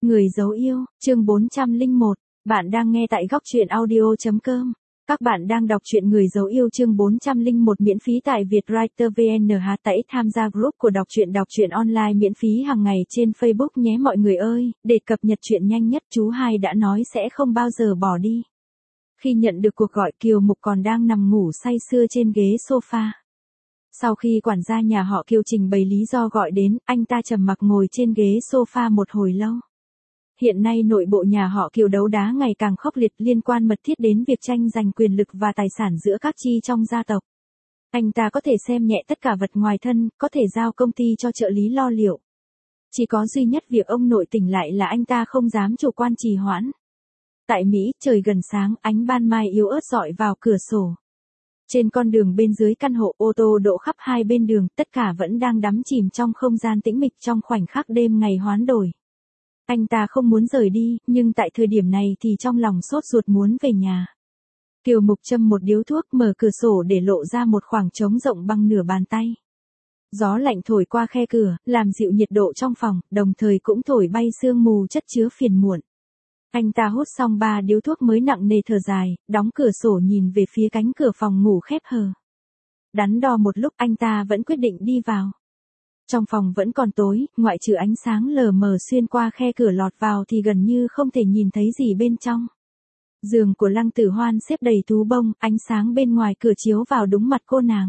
Người dấu yêu, chương 401, bạn đang nghe tại góc truyện audio.com. Các bạn đang đọc truyện Người dấu yêu chương 401 miễn phí tại Vietwriter VN. Hãy tham gia group của đọc truyện online miễn phí hàng ngày trên Facebook nhé mọi người ơi, để cập nhật truyện nhanh nhất. Chú Hai đã nói sẽ không bao giờ bỏ đi. Khi nhận được cuộc gọi, Kiều Mục còn đang nằm ngủ say sưa trên ghế sofa. Sau khi quản gia nhà họ Kiều trình bày lý do gọi đến, anh ta trầm mặc ngồi trên ghế sofa một hồi lâu. Hiện nay nội bộ nhà họ Kiều đấu đá ngày càng khốc liệt, liên quan mật thiết đến việc tranh giành quyền lực và tài sản giữa các chi trong gia tộc. Anh ta có thể xem nhẹ tất cả vật ngoài thân, có thể giao công ty cho trợ lý lo liệu. Chỉ có duy nhất việc ông nội tỉnh lại là anh ta không dám chủ quan trì hoãn. Tại Mỹ, trời gần sáng, ánh ban mai yếu ớt rọi vào cửa sổ. Trên con đường bên dưới căn hộ, ô tô đỗ khắp hai bên đường, tất cả vẫn đang đắm chìm trong không gian tĩnh mịch trong khoảnh khắc đêm ngày hoán đổi. Anh ta không muốn rời đi, nhưng tại thời điểm này thì trong lòng sốt ruột muốn về nhà. Kiều Mục châm một điếu thuốc, mở cửa sổ để lộ ra một khoảng trống rộng bằng nửa bàn tay. Gió lạnh thổi qua khe cửa, làm dịu nhiệt độ trong phòng, đồng thời cũng thổi bay sương mù chất chứa phiền muộn. Anh ta hút xong 3 điếu thuốc mới nặng nề thở dài, đóng cửa sổ nhìn về phía cánh cửa phòng ngủ khép hờ. Đắn đo một lúc anh ta vẫn quyết định đi vào. Trong phòng vẫn còn tối, ngoại trừ ánh sáng lờ mờ xuyên qua khe cửa lọt vào thì gần như không thể nhìn thấy gì bên trong. Giường của Lăng Tử Hoan xếp đầy thú bông, ánh sáng bên ngoài cửa chiếu vào đúng mặt cô nàng.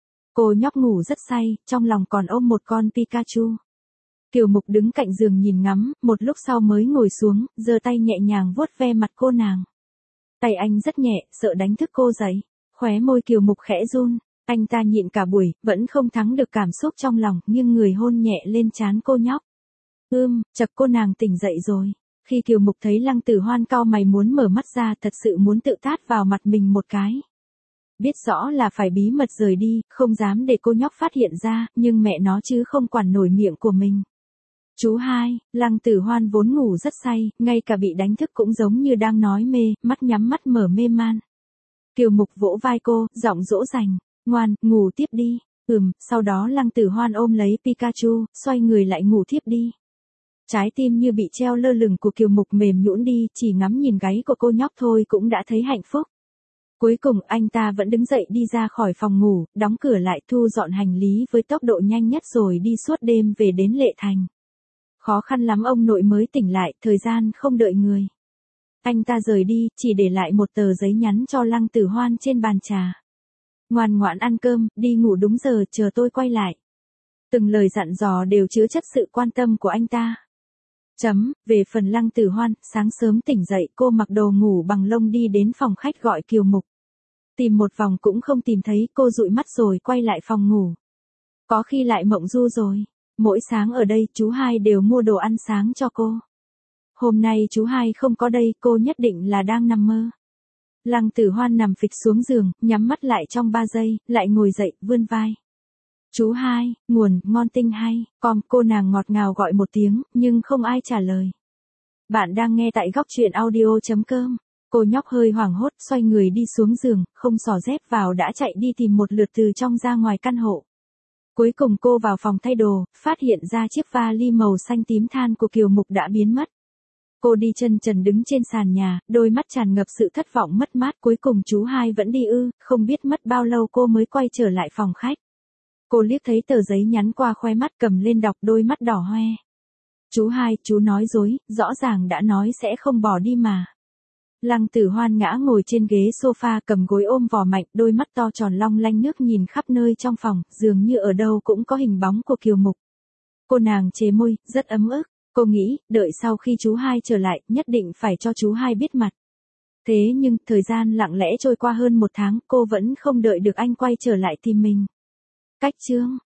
Cô nhóc ngủ rất say, trong lòng còn ôm một con Pikachu. Kiều Mục đứng cạnh giường nhìn ngắm, một lúc sau mới ngồi xuống, giơ tay nhẹ nhàng vuốt ve mặt cô nàng. Tay anh rất nhẹ, sợ đánh thức cô dậy. Khóe môi Kiều Mục khẽ run, anh ta nhịn cả buổi, vẫn không thắng được cảm xúc trong lòng, nghiêng người hôn nhẹ lên trán cô nhóc. Chập cô nàng tỉnh dậy rồi. Khi Kiều Mục thấy Lăng Tử Hoan cau mày muốn mở mắt ra, thật sự muốn tự tát vào mặt mình một cái. Biết rõ là phải bí mật rời đi, không dám để cô nhóc phát hiện ra, nhưng mẹ nó chứ không quản nổi miệng của mình. Chú Hai, Lăng Tử Hoan vốn ngủ rất say, ngay cả bị đánh thức cũng giống như đang nói mê, mắt nhắm mắt mở mê man. Kiều Mục vỗ vai cô, giọng dỗ dành, ngoan, ngủ tiếp đi. Sau đó Lăng Tử Hoan ôm lấy Pikachu, xoay người lại ngủ tiếp đi. Trái tim như bị treo lơ lửng của Kiều Mục mềm nhũn đi, chỉ ngắm nhìn gáy của cô nhóc thôi cũng đã thấy hạnh phúc. Cuối cùng anh ta vẫn đứng dậy đi ra khỏi phòng ngủ, đóng cửa lại, thu dọn hành lý với tốc độ nhanh nhất rồi đi suốt đêm về đến Lệ Thành. Khó khăn lắm ông nội mới tỉnh lại, thời gian không đợi người. Anh ta rời đi, chỉ để lại một tờ giấy nhắn cho Lăng Tử Hoan trên bàn trà. Ngoan ngoãn ăn cơm, đi ngủ đúng giờ, chờ tôi quay lại. Từng lời dặn dò đều chứa chất sự quan tâm của anh ta. Về phần Lăng Tử Hoan, sáng sớm tỉnh dậy, cô mặc đồ ngủ bằng lông đi đến phòng khách gọi Kiều Mục. Tìm một vòng cũng không tìm thấy, cô dụi mắt rồi quay lại phòng ngủ. Có khi lại mộng du rồi. Mỗi sáng ở đây, chú Hai đều mua đồ ăn sáng cho cô. Hôm nay chú Hai không có đây, cô nhất định là đang nằm mơ. Lăng Tử Hoan nằm phịch xuống giường, nhắm mắt lại trong 3 giây, lại ngồi dậy, vươn vai. Chú Hai, nguồn, ngon tinh hay, cô nàng ngọt ngào gọi một tiếng, nhưng không ai trả lời. Bạn đang nghe tại góc truyện audio.com. Cô nhóc hơi hoảng hốt, xoay người đi xuống giường, không xỏ dép vào đã chạy đi tìm một lượt từ trong ra ngoài căn hộ. Cuối cùng cô vào phòng thay đồ, phát hiện ra chiếc vali màu xanh tím than của Kiều Mục đã biến mất. Cô đi chân trần đứng trên sàn nhà, đôi mắt tràn ngập sự thất vọng mất mát. Cuối cùng chú Hai vẫn đi không biết mất bao lâu cô mới quay trở lại phòng khách. Cô liếc thấy tờ giấy nhắn qua khóe mắt, cầm lên đọc, đôi mắt đỏ hoe. Chú Hai, chú nói dối, rõ ràng đã nói sẽ không bỏ đi mà. Lăng Tử Hoan ngã ngồi trên ghế sofa, cầm gối ôm vò mạnh, đôi mắt to tròn long lanh nước nhìn khắp nơi trong phòng, dường như ở đâu cũng có hình bóng của Kiều Mục. Cô nàng chế môi, rất ấm ức. Cô nghĩ, đợi sau khi chú Hai trở lại, nhất định phải cho chú Hai biết mặt. Thế nhưng, thời gian lặng lẽ trôi qua hơn 1 tháng, cô vẫn không đợi được anh quay trở lại tìm mình. Cách chương